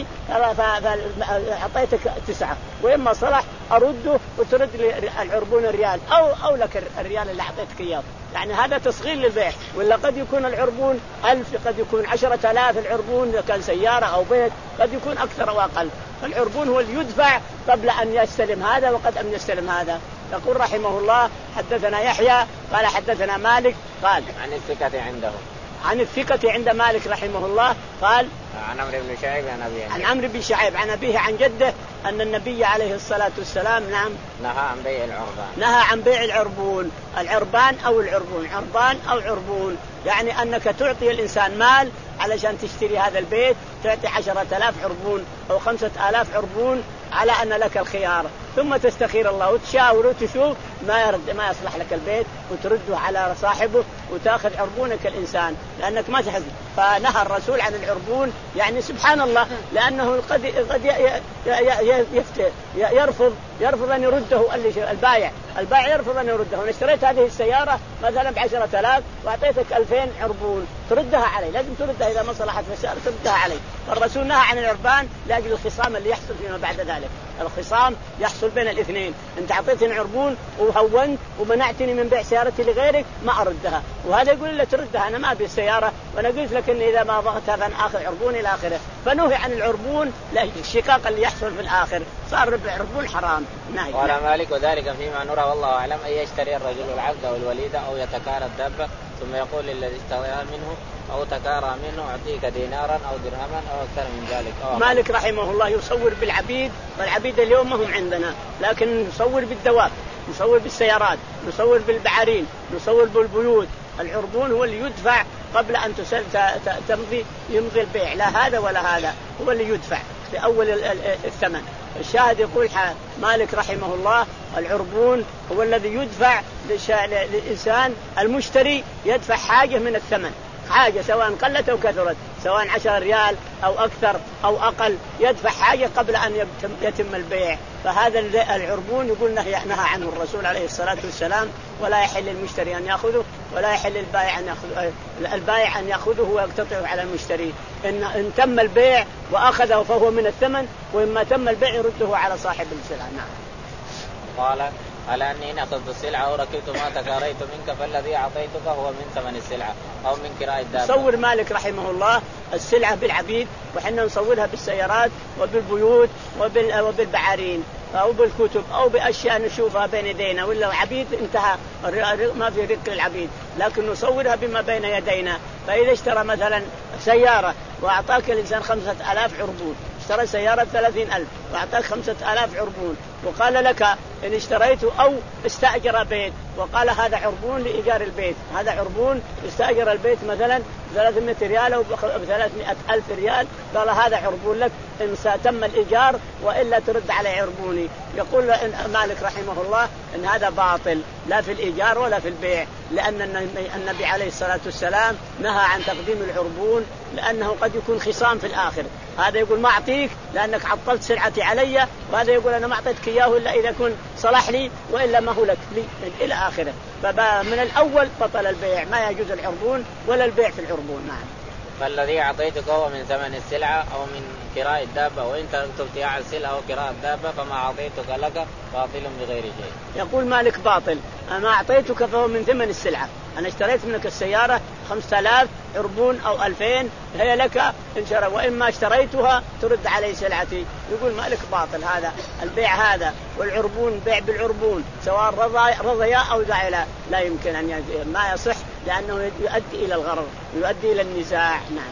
فأعطيتك تسعة، وإما صلح أرده وترد لي العربون الريال أو أو لك الريال اللي أعطيتك إياه. يعني هذا تصغير للبيع. ولا قد يكون العربون ألف، قد يكون عشرة آلاف العربون إذا كان سيارة أو بيت، قد يكون أكثر وأقل. فالعربون هو اللي يدفع قبل أن يستلم هذا وقد أن يستلم هذا. يقول رحمه الله حدثنا يحيى قال حدثنا مالك قال عن الثقة عنده عن الثقة عند مالك رحمه الله قال عن عمرو بن شعيب عن أبيه عن عمرو بن شعيب عن أبيه عن جده أن النبي عليه الصلاة والسلام نعم نهى عن بيع العربان نهى عن بيع العربون. العربان أو العربون عربان أو عربون يعني أنك تعطي الإنسان مال علشان تشتري هذا البيت تعطي عشرة آلاف عربون أو خمسة آلاف عربون على أن لك الخيار ثم تستخير الله وتشاور وتشوف ما يرد ما يصلح لك البيت وترده على صاحبه وتأخذ عربونك الإنسان لأنك ما تحزن. فنهى الرسول عن العربون يعني سبحان الله لأنه قد قد يرفض يرفض أن يرده البائع البائع يرفض أن يرده. أنا اشتريت هذه السيارة مثلا بعشرة آلاف وأعطيتك ألفين عربون تردها علي لازم تردها إذا ما صلحت في السيارة تردها علي. فالرسول نهى عن العربان لأجل الخصام اللي يحصل فيما بعد ذلك. الخصام يحصل بين الاثنين أنت أعطيتني عربون وهونت ومنعتني من بيع سيارتي لغيرك ما أردها وهذا يقول لا تردها أنا ما أبي السيارة وأنا قلت لك إن إذا ما ضغطها فأخذ عربون إلى آخره. فنهي عن العربون لأجل الشقاق اللي يحصل في الآخر صار ربع عربون حرام. نهي. قال مالك وذلك فيما نرى والله أعلم أن يشتري الرجل العبد أو الوليدة أو يتكارى الدابة ثم يقول للذي اشتريها منه أو تكارى منه أعطيك دينارا أو درهما أو أكثر من ذلك. أوه. مالك رحمه الله يصور بالعبيد والعبيد اليوم ما هم عندنا لكن نصور بالدواب نصور بالسيارات نصور بالبعارين نصور بالبيوت. العربون هو اللي يدفع قبل أن تسل تمضي يمضي البيع لا هذا ولا هذا هو اللي يدفع في أول الثمن. الشاهد يقول مالك رحمه الله العربون هو الذي يدفع للإنسان المشتري يدفع حاجة من الثمن حاجة سواء قلت أو كثرت سواء عشر ريال أو أكثر أو أقل يدفع حاجة قبل أن يتم البيع. فهذا العربون يقول نهى عنه الرسول عليه الصلاة والسلام ولا يحل للمشتري أن يأخذه ولا يحل للبائع أن يأخذه البائع أن يأخذه ويقتطعه على المشتري. إن, إن تم البيع وأخذه فهو من الثمن وإما تم البيع يرده على صاحب السلعة. نعم. قال على أني إن أخذت السلعة أو ركبت ما تكاريت منك فالذي أعطيتك هو من ثمن السلعة أو من كراء الدابة. صور مالك رحمه الله السلعة بالعبيد وحنا نصورها بالسيارات وبالبيوت وبالبعارين أو بالكتب أو بأشياء نشوفها بين يدينا ولا عبيد انتهى ما في رق العبيد لكن نصورها بما بين يدينا. فإذا اشترى مثلا سيارة وأعطاك الإنسان خمسة آلاف عربون اشترى سيارة ثلاثين ألف وأعطاك خمسة آلاف عربون وقال لك إن اشتريته أو استأجر بيت وقال هذا عربون لإيجار البيت هذا عربون استأجر البيت مثلا ثلاثمائة ريال أو ثلاثمائة ألف ريال قال هذا عربون لك إن تم الإيجار وإلا ترد على عربوني. يقول مالك رحمه الله إن هذا باطل لا في الإيجار ولا في البيع لأن النبي عليه الصلاة والسلام نهى عن تقديم العربون لأنه قد يكون خصام في الآخر. هذا يقول ما أعطيك لأنك عطلت سلعتي علي وهذا يقول أنا ما أعطيتك إياه إلا إذا كنت صلح لي وإلا ما هو لك لي إلى آخره. فمن الأول بطل البيع ما يجوز العربون ولا البيع في العربون. نعم. فالذي أعطيتك هو من ثمن السلعة أو من كراء الدابة وإن تركت ابتياع السلعة أو كراء الدابة فما أعطيتك لك باطل بغير شيء. يقول مالك باطل أما أعطيتك فهو من ثمن السلعة. أنا اشتريت منك السيارة خمسة آلاف عربون أو ألفين هي لك إن شرى وإما اشتريتها ترد علي سلعتي. يقول مالك باطل هذا البيع هذا والعربون بيع بالعربون سواء رضيا أو زعلا لا يمكن أن ما يصح لأنه يؤدي إلى الغرر يؤدي إلى النزاع. نعم.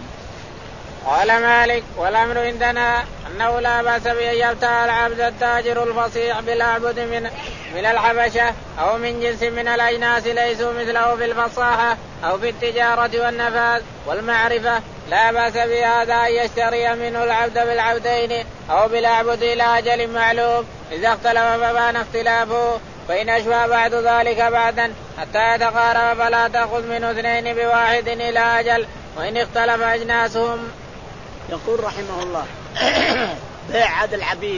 قال مالك والأمر عندنا أنه لا بأس بأن يبتاع العبد التاجر الفصيح بالعبد من من الحبشة أو من جنس من الأجناس ليسوا مثله في الفصاحة أو في التجارة والنفاذ والمعرفة لا بأس بهذا أن يشتري منه العبد بالعبدين أو بالعبد إلى أجل معلوم إذا اختلف فبان اختلافه فإن أشبه بعد ذلك بعدا حتى يتقارب فلا تأخذ منه اثنين بواحد إلى أجل وإن اختلف أجناسهم. يقول رحمه الله بيع عد العبيد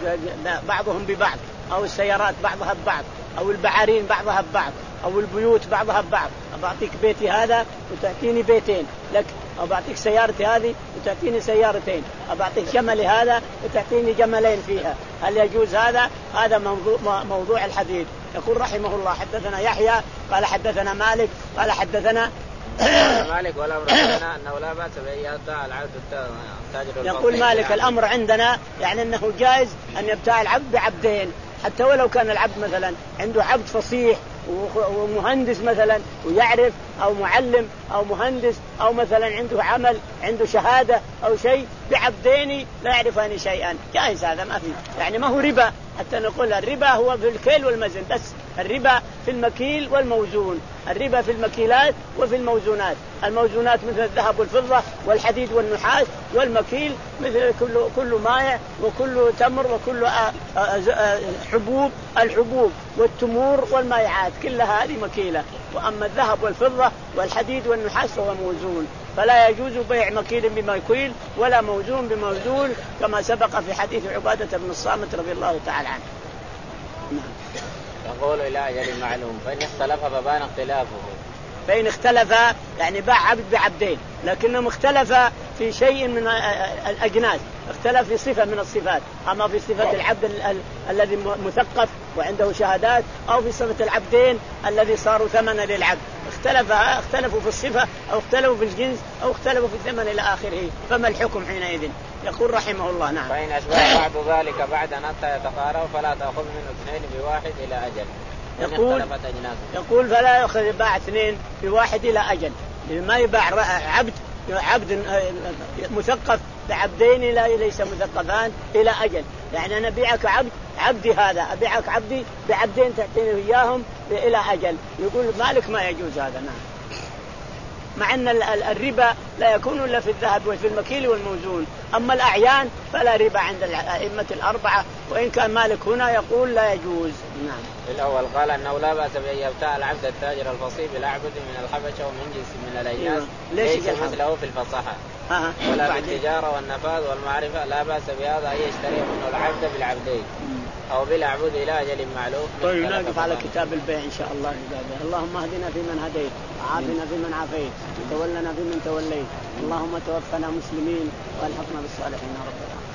بعضهم ببعض أو السيارات بعضها ببعض أو البعارين بعضها ببعض أو البيوت بعضها ببعض. أبعطيك بيتي هذا وتأتيني بيتين لك أو بعطيك سيارتي هذه وتأتيني سيارتين أبعطيك جملي هذا وتأتيني جملين فيها. هل يجوز هذا؟ هذا موضوع, موضوع الحديث. يقول رحمه الله حدثنا يحيى قال حدثنا مالك قال حدثنا مالك ولا أمرنا أنه لا بأس بأن يبتاع العبد التاجر. يقول مالك الأمر عندنا يعني أنه جائز أن يبتاع العبد بعبدين حتى ولو كان العبد مثلا عنده عبد فصيح ومهندس مثلا ويعرف، أو معلم أو مهندس، أو مثلا عنده عمل عنده شهادة أو شيء بعبدين لا يعرفان شيئا، جائز هذا ما فيه، يعني ما هو ربا. حتى نقول الربا هو في الكيل والمزن بس، الربا في المكيل والموزون، الربا في المكيلات وفي الموزونات. الموزونات مثل الذهب والفضة والحديد والنحاس، والمكيل مثل كل كل مائع وكل تمر وكل حبوب، الحبوب والتمور والمائعات كلها هذه مكيلة. وأما الذهب والفضة والحديد والنحاس فهو موزون، فلا يجوز بيع مكيل بمكيل ولا موزون بموزون، كما سبق في حديث عبادة بن الصامت رضي الله تعالى عنه. يقول إلى أجل معلوم، فإن اختلف فبان اختلافه. فإن اختلف يعني باع عبد بعبدين، لكنهم اختلف في شيء من الأجناس، اختلف في صفة من الصفات، أما في صفة العبد ال- ال- الذي مثقف وعنده شهادات، أو في صفة العبدين الذي صاروا ثمنا للعبد، اختلف اختلفوا في الصفة أو اختلفوا في الجنس أو اختلفوا في الثمن إلى آخره، فما الحكم حينئذ؟ يقول رحمه الله نعم. فإن أشبه بعد ذلك بعد أن حتى يتقارب فلا تأخذ منه اثنين بواحد إلى أجل. يقول, يقول فلا يأخذ باع اثنين بواحد إلى أجل، ما يباع عبد عبد مثقف بعبدين لا ليس مثقفان إلى أجل، يعني أنا أبيعك عبد عبدي هذا، أبيعك عبدي بعبدين تعطيني إياهم إلى أجل. يقول مالك ما يجوز هذا. نعم. مع أن الربا لا يكون إلا في الذهب وفي المكيل والموزون، أما الأعيان فلا ربا عند الأئمة الأربعة، وإن كان مالك هنا يقول لا يجوز. نعم. الأول قال أنه لا بأس بأن يبتاع العبد التاجر الفصيح بالعبد من الحبشة ومن جنس من الأجناس ليس مثله في الفصاحة آه. ولا في التجارة والنفاذ والمعرفة، لا بأس بهذا أن يشتري منه العبد بالعبدين أو بالعبد إلى أجل معلوم. طيب نقف على كتاب البيع إن شاء الله. اللهم اهدنا فيمن هديت، وعافنا فيمن عافيت، وتولنا فيمن توليت، اللهم توفنا مسلمين والحقنا بالصالحين رب العالمين.